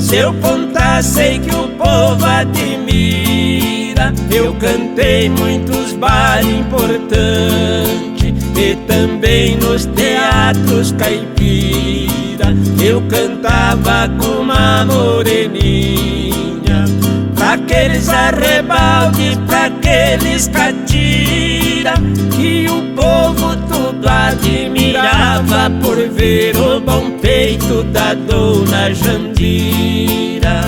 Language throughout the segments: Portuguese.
Se eu contar, sei que o povo admira. Eu cantei muitos bares importantes e também nos teatros caipira. Eu cantava com uma moreninha, pra aqueles arrebaldes, pra aqueles catira, que o povo tudo admirava por ver o bom peito da dona Jandira.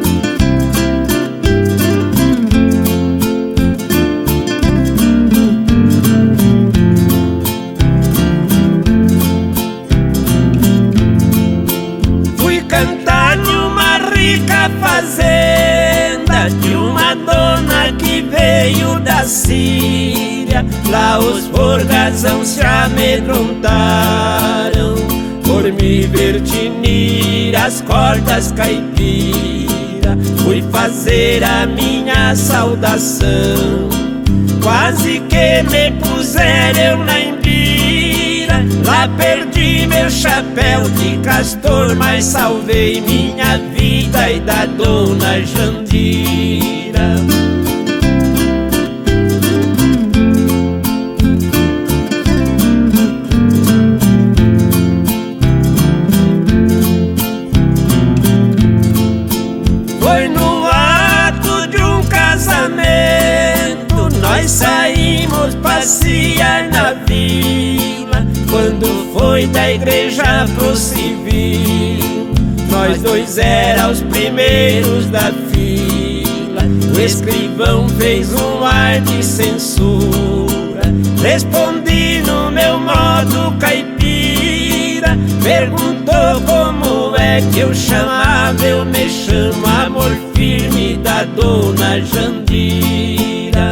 Fui cantar numa rica fazenda de uma dona que veio da Síria. Lá os forgazão se amedrontaram por me ver tinir as cordas caipira. Fui fazer a minha saudação, quase que me puseram na embira. Lá perdi meu chapéu de castor, mas salvei minha vida e da dona Jandira. Foi no ato de um casamento, nós saímos passear na vila. Quando foi da igreja pro civil, nós dois era os primeiros da fila. O escrivão fez um ar de censura, respondi no meu modo caipira. Perguntou como é que eu chamava, eu me chamo Amor Firme da dona Jandira.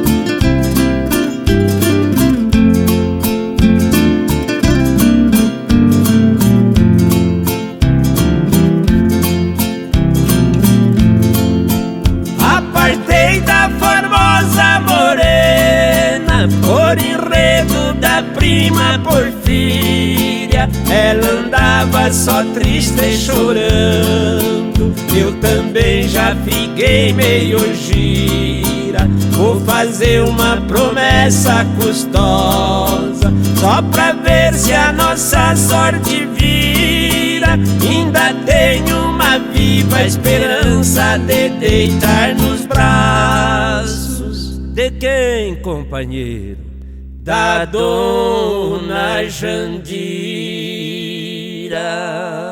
Apartei da formosa morena por enredo da prima Porfíria. Ela andava só triste e chorando, eu também já fiquei meio gira. Vou fazer uma promessa custosa, só pra ver se a nossa sorte vira. Ainda tenho uma viva esperança de deitar nos braços de quem, companheiro? Da dona Jandira.